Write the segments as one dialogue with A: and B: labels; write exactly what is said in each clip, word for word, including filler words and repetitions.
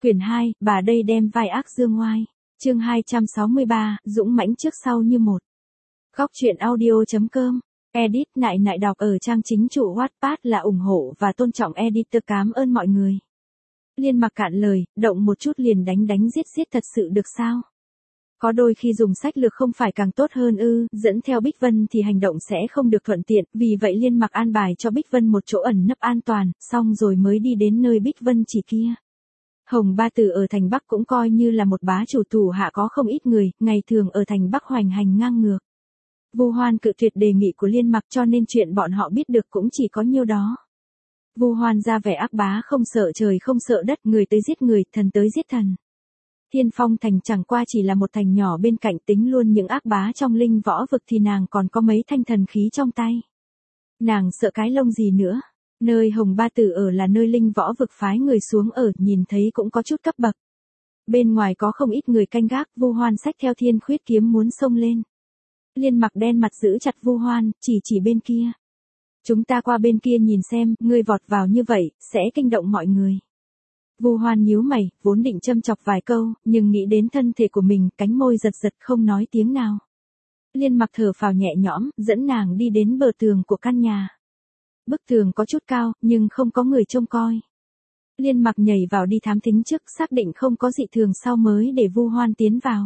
A: Quyển hai, bà đây đem vai ác dương ngoai. Chương hai trăm sáu mươi ba, dũng mãnh trước sau như một. Góc truyện audio.com. Edit nại nại đọc ở trang chính chủ Wattpad là ủng hộ và tôn trọng editor, cảm ơn mọi người. Liên Mặc cạn lời, động một chút liền đánh đánh giết giết thật sự được sao? Có đôi khi dùng sách lược không phải càng tốt hơn ư? Dẫn theo Bích Vân thì hành động sẽ không được thuận tiện, vì vậy Liên Mặc an bài cho Bích Vân một chỗ ẩn nấp an toàn, xong rồi mới đi đến nơi Bích Vân chỉ kia. Hồng Ba Tử ở thành Bắc cũng coi như là một bá chủ thủ hạ có không ít người, ngày thường ở thành Bắc hoành hành ngang ngược. Vu Hoan cự tuyệt đề nghị của Liên Mặc cho nên chuyện bọn họ biết được cũng chỉ có nhiêu đó. Vu Hoan ra vẻ ác bá không sợ trời không sợ đất, người tới giết người, thần tới giết thần. Thiên Phong thành chẳng qua chỉ là một thành nhỏ bên cạnh, tính luôn những ác bá trong linh võ vực thì nàng còn có mấy thanh thần khí trong tay. Nàng sợ cái lông gì nữa. Nơi Hồng Ba Tử ở là nơi linh võ vực phái người xuống ở, nhìn thấy cũng có chút cấp bậc. Bên ngoài có không ít người canh gác, Vu Hoan xách theo thiên khuyết kiếm muốn xông lên. Liên Mặc đen mặt giữ chặt Vu Hoan, chỉ chỉ bên kia. Chúng ta qua bên kia nhìn xem, ngươi vọt vào như vậy, sẽ kinh động mọi người. Vu Hoan nhíu mày, vốn định châm chọc vài câu, nhưng nghĩ đến thân thể của mình, cánh môi giật giật không nói tiếng nào. Liên Mặc thở phào nhẹ nhõm, dẫn nàng đi đến bờ tường của căn nhà. Bức tường có chút cao, nhưng không có người trông coi. Liên Mặc nhảy vào đi thám thính trước, xác định không có dị thường sau mới để Vu Hoan tiến vào.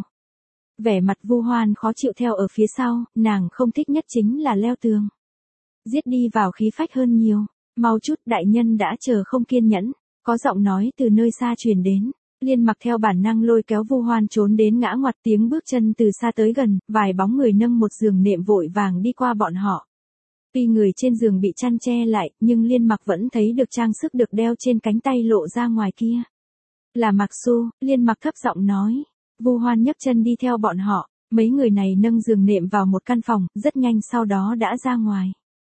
A: Vẻ mặt Vu Hoan khó chịu theo ở phía sau, nàng không thích nhất chính là leo tường. Giết đi vào khí phách hơn nhiều, mau chút, đại nhân đã chờ không kiên nhẫn. Có giọng nói từ nơi xa truyền đến. Liên Mặc theo bản năng lôi kéo Vu Hoan trốn đến ngã ngoặt, tiếng bước chân từ xa tới gần, vài bóng người nâng một giường nệm vội vàng đi qua bọn họ. Tuy người trên giường bị chăn che lại, nhưng Liên Mặc vẫn thấy được trang sức được đeo trên cánh tay lộ ra ngoài kia. Là Mặc Xu, Liên Mặc thấp giọng nói. Vu Hoan nhấc chân đi theo bọn họ, mấy người này nâng giường nệm vào một căn phòng, rất nhanh sau đó đã ra ngoài.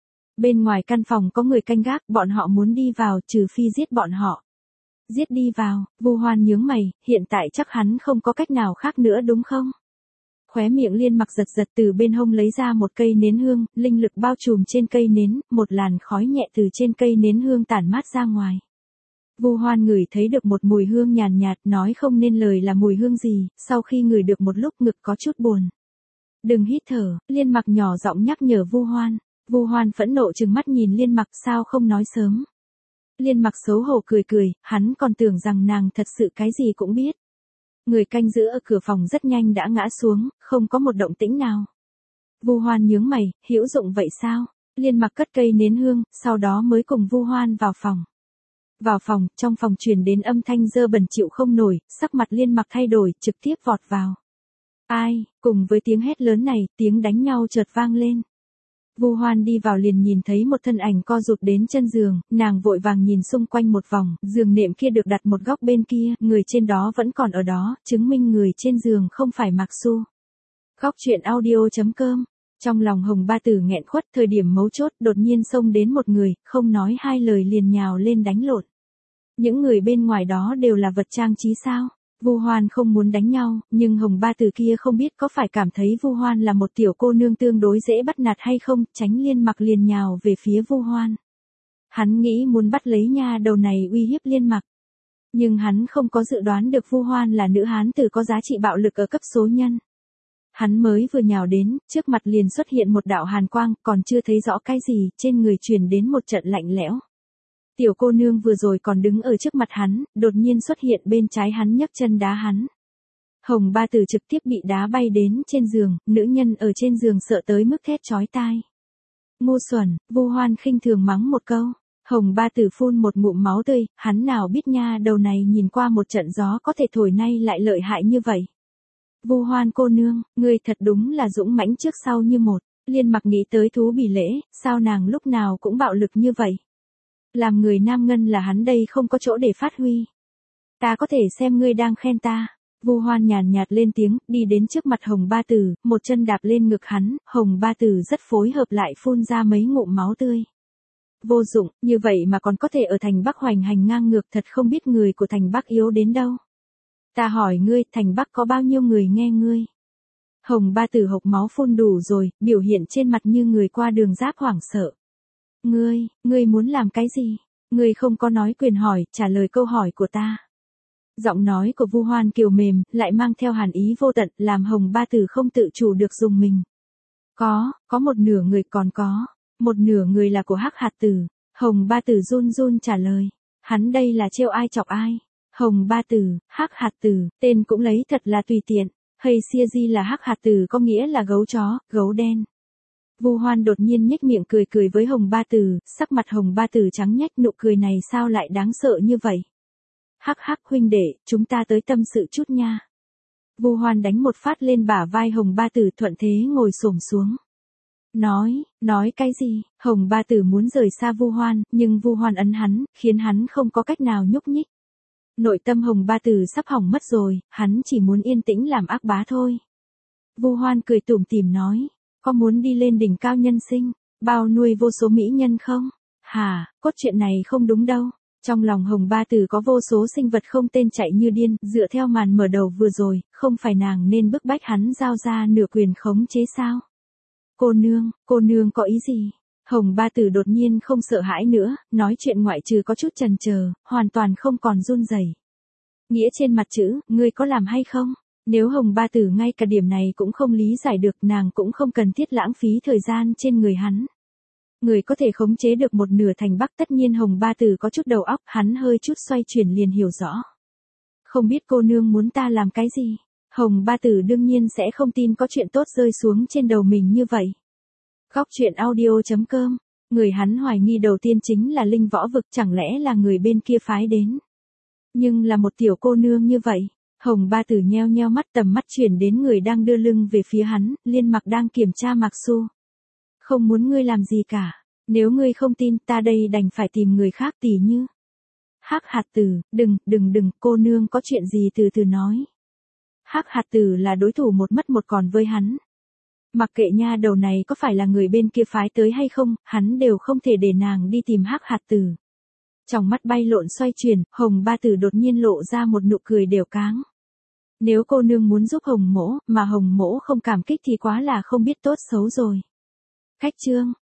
A: Bên ngoài căn phòng có người canh gác, bọn họ muốn đi vào, trừ phi giết bọn họ. Giết đi vào, Vu Hoan nhướng mày, hiện tại chắc hắn không có cách nào khác nữa đúng không? Khóe miệng Liên Mặc giật giật, từ bên hông lấy ra một cây nến hương, linh lực bao trùm trên cây nến, một làn khói nhẹ từ trên cây nến hương tản mát ra ngoài. Vu Hoan ngửi thấy được một mùi hương nhàn nhạt, nói không nên lời là mùi hương gì, sau khi ngửi được một lúc ngực có chút buồn. Đừng hít thở, Liên Mặc nhỏ giọng nhắc nhở Vu Hoan. Vu Hoan phẫn nộ trừng mắt nhìn Liên Mặc, sao không nói sớm. Liên Mặc xấu hổ cười cười, hắn còn tưởng rằng nàng thật sự cái gì cũng biết. Người canh giữ ở cửa phòng rất nhanh đã ngã xuống, không có một động tĩnh nào. Vu Hoan nhướng mày, hữu dụng vậy sao? Liên Mặc cất cây nến hương, sau đó mới cùng Vu Hoan vào phòng. Vào phòng, trong phòng truyền đến âm thanh dơ bẩn chịu không nổi, sắc mặt Liên Mặc thay đổi, trực tiếp vọt vào. Ai, cùng với tiếng hét lớn này, tiếng đánh nhau chợt vang lên. Vu Hoan đi vào liền nhìn thấy một thân ảnh co rụt đến chân giường, nàng vội vàng nhìn xung quanh một vòng, giường nệm kia được đặt một góc bên kia, người trên đó vẫn còn ở đó, chứng minh người trên giường không phải Mặc Xu. Góc truyện audio.com. Trong lòng Hồng Ba Tử nghẹn khuất, thời điểm mấu chốt đột nhiên xông đến một người, không nói hai lời liền nhào lên đánh lộn. Những người bên ngoài đó đều là vật trang trí sao? Vu Hoan không muốn đánh nhau, nhưng Hồng Ba Tử kia không biết có phải cảm thấy Vu Hoan là một tiểu cô nương tương đối dễ bắt nạt hay không, tránh Liên Mặc liền nhào về phía Vu Hoan. Hắn nghĩ muốn bắt lấy nha đầu này uy hiếp Liên Mặc. Nhưng hắn không có dự đoán được Vu Hoan là nữ hán tử có giá trị bạo lực ở cấp số nhân. Hắn mới vừa nhào đến, trước mặt liền xuất hiện một đạo hàn quang, còn chưa thấy rõ cái gì, trên người truyền đến một trận lạnh lẽo. Tiểu cô nương vừa rồi còn đứng ở trước mặt hắn, đột nhiên xuất hiện bên trái hắn nhấc chân đá hắn. Hồng Ba Tử trực tiếp bị đá bay đến trên giường, nữ nhân ở trên giường sợ tới mức thét chói tai. Ngu xuẩn, Vu Hoan khinh thường mắng một câu. Hồng Ba Tử phun một ngụm máu tươi, hắn nào biết nha đầu này nhìn qua một trận gió có thể thổi nay lại lợi hại như vậy. Vu Hoan cô nương, ngươi thật đúng là dũng mãnh trước sau như một. Liên Mặc nghĩ tới Thú Bỉ Lễ, sao nàng lúc nào cũng bạo lực như vậy. Làm người nam ngân là hắn đây không có chỗ để phát huy. Ta có thể xem ngươi đang khen ta. Vu Hoan nhàn nhạt lên tiếng, đi đến trước mặt Hồng Ba Tử, một chân đạp lên ngực hắn, Hồng Ba Tử rất phối hợp lại phun ra mấy ngụm máu tươi. Vô dụng, như vậy mà còn có thể ở thành Bắc hoành hành ngang ngược, thật không biết người của thành Bắc yếu đến đâu. Ta hỏi ngươi, thành Bắc có bao nhiêu người nghe ngươi? Hồng Ba Tử hộc máu phun đủ rồi, biểu hiện trên mặt như người qua đường giáp hoảng sợ. Ngươi, ngươi muốn làm cái gì? Ngươi không có nói quyền hỏi, trả lời câu hỏi của ta. Giọng nói của Vu Hoan kiều mềm, lại mang theo hàn ý vô tận, làm Hồng Ba Tử không tự chủ được dùng mình. Có, có một nửa người còn có, một nửa người là của Hắc Hạt Tử. Hồng Ba Tử run run trả lời, hắn đây là trêu ai chọc ai. Hồng Ba Tử, Hắc Hạt Tử, tên cũng lấy thật là tùy tiện. Hay xia di là Hắc Hạt Tử có nghĩa là gấu chó, gấu đen. Vu Hoan đột nhiên nhếch miệng cười cười với Hồng Ba Tử, sắc mặt Hồng Ba Tử trắng nhách, nụ cười này sao lại đáng sợ như vậy. Hắc hắc huynh đệ, chúng ta tới tâm sự chút nha. Vu Hoan đánh một phát lên bả vai Hồng Ba Tử, thuận thế ngồi xổm xuống. Nói, nói cái gì? Hồng Ba Tử muốn rời xa Vu Hoan, nhưng Vu Hoan ấn hắn, khiến hắn không có cách nào nhúc nhích. Nội tâm Hồng Ba Tử sắp hỏng mất rồi, hắn chỉ muốn yên tĩnh làm ác bá thôi. Vu Hoan cười tủm tỉm nói, có muốn đi lên đỉnh cao nhân sinh, bao nuôi vô số mỹ nhân không? Hả, cốt truyện này không đúng đâu. Trong lòng Hồng Ba Tử có vô số sinh vật không tên chạy như điên, dựa theo màn mở đầu vừa rồi, không phải nàng nên bức bách hắn giao ra nửa quyền khống chế sao? Cô nương, cô nương có ý gì? Hồng Ba Tử đột nhiên không sợ hãi nữa, nói chuyện ngoại trừ có chút chần chờ, hoàn toàn không còn run rẩy. Nghĩa trên mặt chữ, ngươi có làm hay không? Nếu Hồng Ba Tử ngay cả điểm này cũng không lý giải được, nàng cũng không cần thiết lãng phí thời gian trên người hắn. Người có thể khống chế được một nửa thành Bắc, tất nhiên Hồng Ba Tử có chút đầu óc, hắn hơi chút xoay chuyển liền hiểu rõ. Không biết cô nương muốn ta làm cái gì? Hồng Ba Tử đương nhiên sẽ không tin có chuyện tốt rơi xuống trên đầu mình như vậy. Góc truyện audio chấm com, người hắn hoài nghi đầu tiên chính là Linh Võ Vực, chẳng lẽ là người bên kia phái đến. Nhưng là một tiểu cô nương như vậy. Hồng Ba Tử nheo nheo mắt, tầm mắt chuyển đến người đang đưa lưng về phía hắn, Liên Mặc đang kiểm tra Mạc Xu. Không muốn ngươi làm gì cả, nếu ngươi không tin ta đây đành phải tìm người khác, tỉ như. Hắc Hạt Tử, đừng, đừng đừng, cô nương có chuyện gì từ từ nói. Hắc Hạt Tử là đối thủ một mất một còn với hắn. Mặc kệ nha đầu này có phải là người bên kia phái tới hay không, hắn đều không thể để nàng đi tìm Hắc Hạt Tử. Trong mắt bay lộn xoay chuyển, Hồng Ba Tử đột nhiên lộ ra một nụ cười đều cáng. Nếu cô nương muốn giúp Hồng Mỗ, mà Hồng Mỗ không cảm kích thì quá là không biết tốt xấu rồi. Cách chương,